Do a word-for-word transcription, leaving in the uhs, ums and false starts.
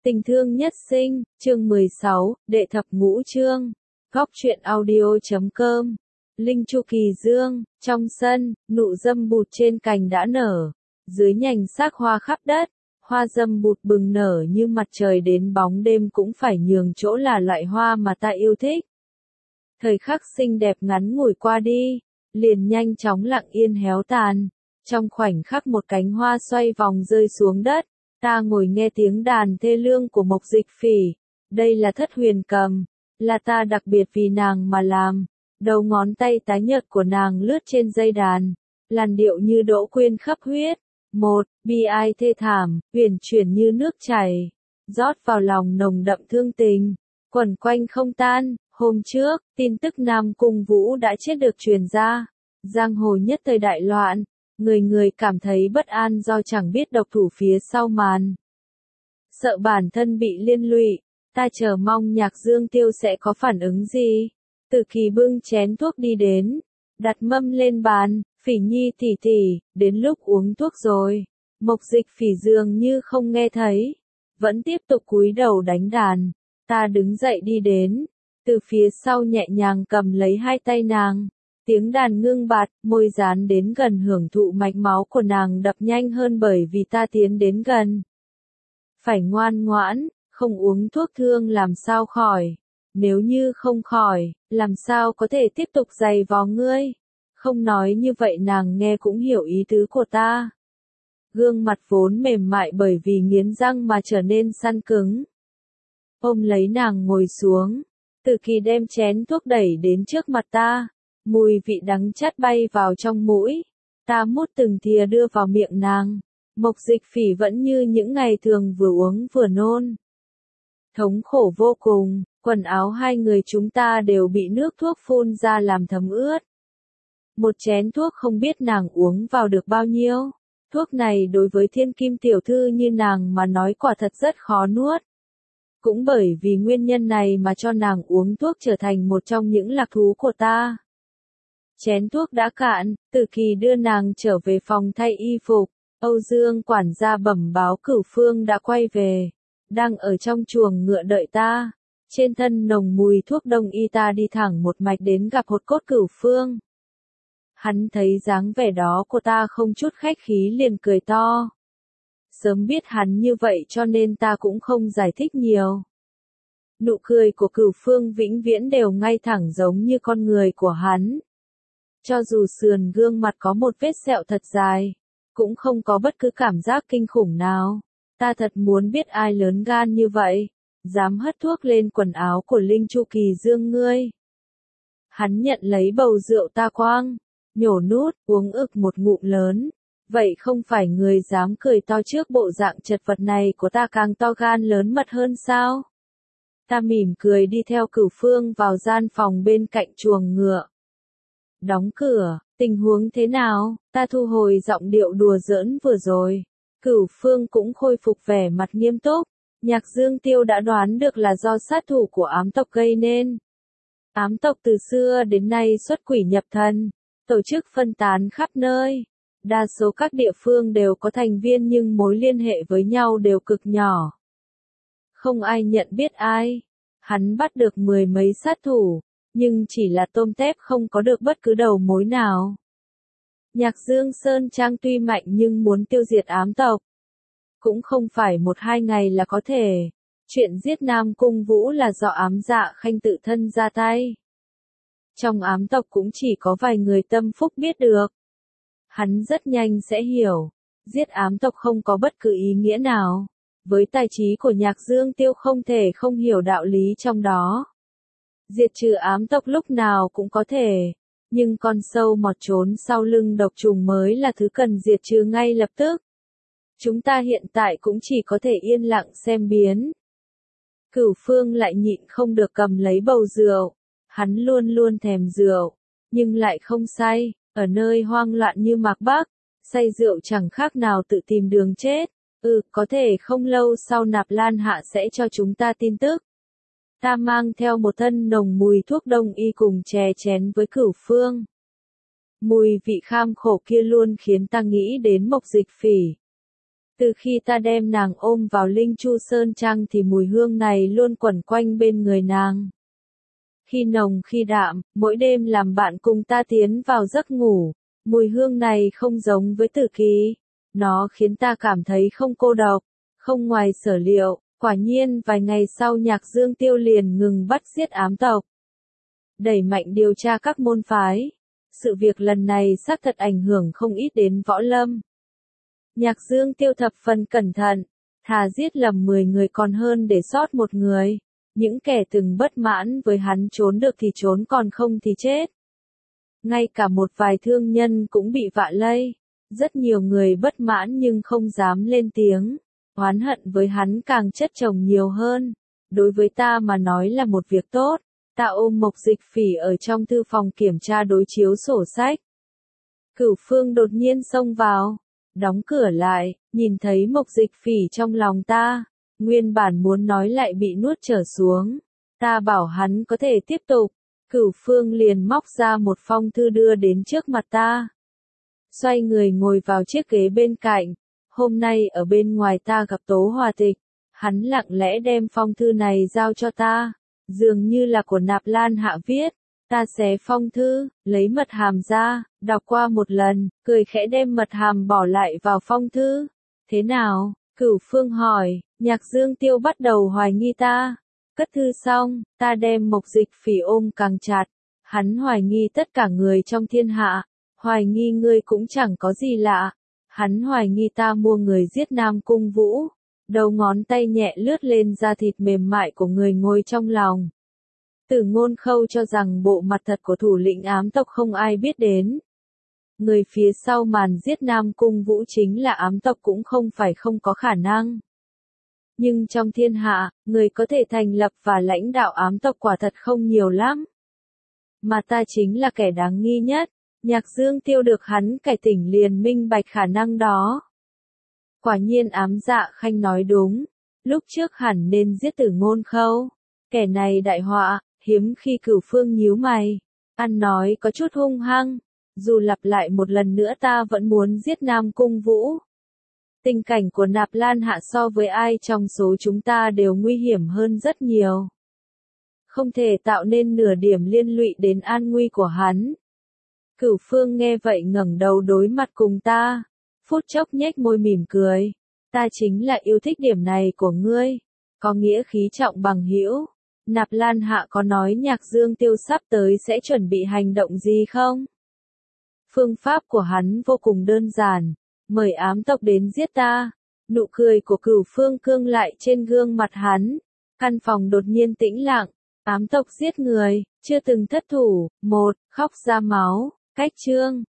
Tình thương nhất sinh, chương mười sáu, đệ thập ngũ chương. Góc truyện audio chấm com. Linh Chu Kỳ Dương, trong sân, nụ dâm bụt trên cành đã nở, dưới nhành xác hoa khắp đất, hoa dâm bụt bừng nở như mặt trời đến bóng đêm cũng phải nhường chỗ là loại hoa mà ta yêu thích. Thời khắc xinh đẹp ngắn ngủi qua đi, liền nhanh chóng lặng yên héo tàn, trong khoảnh khắc một cánh hoa xoay vòng rơi xuống đất. Ta ngồi nghe tiếng đàn thê lương của Mộc Dịch Phỉ, đây là thất huyền cầm, là ta đặc biệt vì nàng mà làm, đầu ngón tay tái nhợt của nàng lướt trên dây đàn, làn điệu như đỗ quyên khắp huyết, một, bi ai thê thảm, huyền chuyển như nước chảy, rót vào lòng nồng đậm thương tình, quẩn quanh không tan. Hôm trước, tin tức Nam Cung Vũ đã chết được truyền ra, giang hồ nhất thời đại loạn. Người người cảm thấy bất an do chẳng biết độc thủ phía sau màn. Sợ bản thân bị liên lụy, ta chờ mong Nhạc Dương Tiêu sẽ có phản ứng gì. Từ Kỳ bưng chén thuốc đi đến, đặt mâm lên bàn, Phỉ Nhi tỉ tỉ, đến lúc uống thuốc rồi. Mộc Dịch Phỉ dường như không nghe thấy, vẫn tiếp tục cúi đầu đánh đàn. Ta đứng dậy đi đến, từ phía sau nhẹ nhàng cầm lấy hai tay nàng. Tiếng đàn ngưng bạt, môi dán đến gần hưởng thụ mạch máu của nàng đập nhanh hơn bởi vì ta tiến đến gần. Phải ngoan ngoãn, không uống thuốc thương làm sao khỏi. Nếu như không khỏi, làm sao có thể tiếp tục giày vò ngươi. Không nói như vậy nàng nghe cũng hiểu ý tứ của ta. Gương mặt vốn mềm mại bởi vì nghiến răng mà trở nên săn cứng. Ôm lấy nàng ngồi xuống, Từ Kỳ đem chén thuốc đẩy đến trước mặt ta. Mùi vị đắng chát bay vào trong mũi, ta mút từng thìa đưa vào miệng nàng. Mộc Dịch Phỉ vẫn như những ngày thường vừa uống vừa nôn. Thống khổ vô cùng, quần áo hai người chúng ta đều bị nước thuốc phun ra làm thấm ướt. Một chén thuốc không biết nàng uống vào được bao nhiêu. Thuốc này đối với thiên kim tiểu thư như nàng mà nói quả thật rất khó nuốt. Cũng bởi vì nguyên nhân này mà cho nàng uống thuốc trở thành một trong những lạc thú của ta. Chén thuốc đã cạn, Từ Kỳ đưa nàng trở về phòng thay y phục. Âu Dương quản gia bẩm báo Cửu Phương đã quay về, đang ở trong chuồng ngựa đợi ta. Trên thân nồng mùi thuốc đông y, ta đi thẳng một mạch đến gặp hột cốt Cửu Phương. Hắn thấy dáng vẻ đó của ta không chút khách khí liền cười to. Sớm biết hắn như vậy cho nên ta cũng không giải thích nhiều. Nụ cười của Cửu Phương vĩnh viễn đều ngay thẳng giống như con người của hắn. Cho dù sườn gương mặt có một vết sẹo thật dài, cũng không có bất cứ cảm giác kinh khủng nào. Ta thật muốn biết ai lớn gan như vậy, dám hất thuốc lên quần áo của Linh Chu Kỳ Dương ngươi. Hắn nhận lấy bầu rượu ta quang, nhổ nút, uống ực một ngụm lớn. Vậy không phải người dám cười to trước bộ dạng chật vật này của ta càng to gan lớn mật hơn sao? Ta mỉm cười đi theo Cửu Phương vào gian phòng bên cạnh chuồng ngựa. Đóng cửa, tình huống thế nào? Ta thu hồi giọng điệu đùa giỡn vừa rồi. Cửu Phương cũng khôi phục vẻ mặt nghiêm túc. Nhạc Dương Tiêu đã đoán được là do sát thủ của ám tộc gây nên. Ám tộc từ xưa đến nay xuất quỷ nhập thần, tổ chức phân tán khắp nơi. Đa số các địa phương đều có thành viên nhưng mối liên hệ với nhau đều cực nhỏ. Không ai nhận biết ai. Hắn bắt được mười mấy sát thủ, nhưng chỉ là tôm tép không có được bất cứ đầu mối nào. Nhạc Dương Sơn Trang tuy mạnh nhưng muốn tiêu diệt ám tộc, cũng không phải một hai ngày là có thể. Chuyện giết Nam Cung Vũ là do ám dạ khanh tự thân ra tay. Trong ám tộc cũng chỉ có vài người tâm phúc biết được. Hắn rất nhanh sẽ hiểu, giết ám tộc không có bất cứ ý nghĩa nào. Với tài trí của Nhạc Dương Tiêu không thể không hiểu đạo lý trong đó. Diệt trừ ám tộc lúc nào cũng có thể, nhưng con sâu mọt trốn sau lưng độc trùng mới là thứ cần diệt trừ ngay lập tức. Chúng ta hiện tại cũng chỉ có thể yên lặng xem biến. Cửu Phương lại nhịn không được cầm lấy bầu rượu. Hắn luôn luôn thèm rượu, nhưng lại không say. Ở nơi hoang loạn như Mạc Bắc, say rượu chẳng khác nào tự tìm đường chết. Ừ, có thể không lâu sau Nạp Lan Hạ sẽ cho chúng ta tin tức. Ta mang theo một thân nồng mùi thuốc đông y cùng chè chén với Cửu Phương. Mùi vị kham khổ kia luôn khiến ta nghĩ đến Mộc Dịch Phỉ. Từ khi ta đem nàng ôm vào Linh Chu Sơn Trang thì mùi hương này luôn quẩn quanh bên người nàng. Khi nồng khi đạm, mỗi đêm làm bạn cùng ta tiến vào giấc ngủ, mùi hương này không giống với Tử Kỳ. Nó khiến ta cảm thấy không cô độc, không ngoài sở liệu. Quả nhiên vài ngày sau Nhạc Dương Tiêu liền ngừng bắt giết ám tộc, đẩy mạnh điều tra các môn phái. Sự việc lần này xác thật ảnh hưởng không ít đến võ lâm. Nhạc Dương Tiêu thập phần cẩn thận, thà giết lầm mười người còn hơn để sót một người. Những kẻ từng bất mãn với hắn trốn được thì trốn, còn không thì chết. Ngay cả một vài thương nhân cũng bị vạ lây. Rất nhiều người bất mãn nhưng không dám lên tiếng. Oán hận với hắn càng chất chồng nhiều hơn. Đối với ta mà nói là một việc tốt. Ta ôm Mộc Dịch Phỉ ở trong thư phòng kiểm tra đối chiếu sổ sách. Cửu Phương đột nhiên xông vào, đóng cửa lại, nhìn thấy Mộc Dịch Phỉ trong lòng ta. Nguyên bản muốn nói lại bị nuốt trở xuống. Ta bảo hắn có thể tiếp tục. Cửu Phương liền móc ra một phong thư đưa đến trước mặt ta. Xoay người ngồi vào chiếc ghế bên cạnh. Hôm nay ở bên ngoài ta gặp Tố Hòa Tịch. Hắn lặng lẽ đem phong thư này giao cho ta. Dường như là của Nạp Lan Hạ viết. Ta xé phong thư, lấy mật hàm ra, đọc qua một lần, cười khẽ đem mật hàm bỏ lại vào phong thư. Thế nào? Cửu Phương hỏi. Nhạc Dương Tiêu bắt đầu hoài nghi ta. Cất thư xong, ta đem Mộc Dịch Phỉ ôm càng chặt. Hắn hoài nghi tất cả người trong thiên hạ. Hoài nghi ngươi cũng chẳng có gì lạ. Hắn hoài nghi ta mua người giết Nam Cung Vũ. Đầu ngón tay nhẹ lướt lên da thịt mềm mại của người ngồi trong lòng. Tử Ngôn Khâu cho rằng bộ mặt thật của thủ lĩnh ám tộc không ai biết đến. Người phía sau màn giết Nam Cung Vũ chính là ám tộc cũng không phải không có khả năng. Nhưng trong thiên hạ, người có thể thành lập và lãnh đạo ám tộc quả thật không nhiều lắm. Mà ta chính là kẻ đáng nghi nhất. Nhạc Dương Tiêu được hắn cải tỉnh liền minh bạch khả năng đó. Quả nhiên Ám Dạ Khanh nói đúng. Lúc trước hẳn nên giết Tử Ngôn Khâu. Kẻ này đại họa, hiếm khi Cửu Phương nhíu mày. Ăn nói có chút hung hăng. Dù lặp lại một lần nữa ta vẫn muốn giết Nam Cung Vũ. Tình cảnh của Nạp Lan Hạ so với ai trong số chúng ta đều nguy hiểm hơn rất nhiều. Không thể tạo nên nửa điểm liên lụy đến an nguy của hắn. Cửu Phương nghe vậy ngẩng đầu đối mặt cùng ta. Phút chốc nhếch môi mỉm cười. Ta chính là yêu thích điểm này của ngươi. Có nghĩa khí trọng bằng hữu. Nạp Lan Hạ có nói Nhạc Dương Tiêu sắp tới sẽ chuẩn bị hành động gì không? Phương pháp của hắn vô cùng đơn giản. Mời ám tộc đến giết ta. Nụ cười của Cửu Phương cương lại trên gương mặt hắn. Căn phòng đột nhiên tĩnh lặng. Ám tộc giết người, chưa từng thất thủ. Một, khóc ra máu. Cách chương.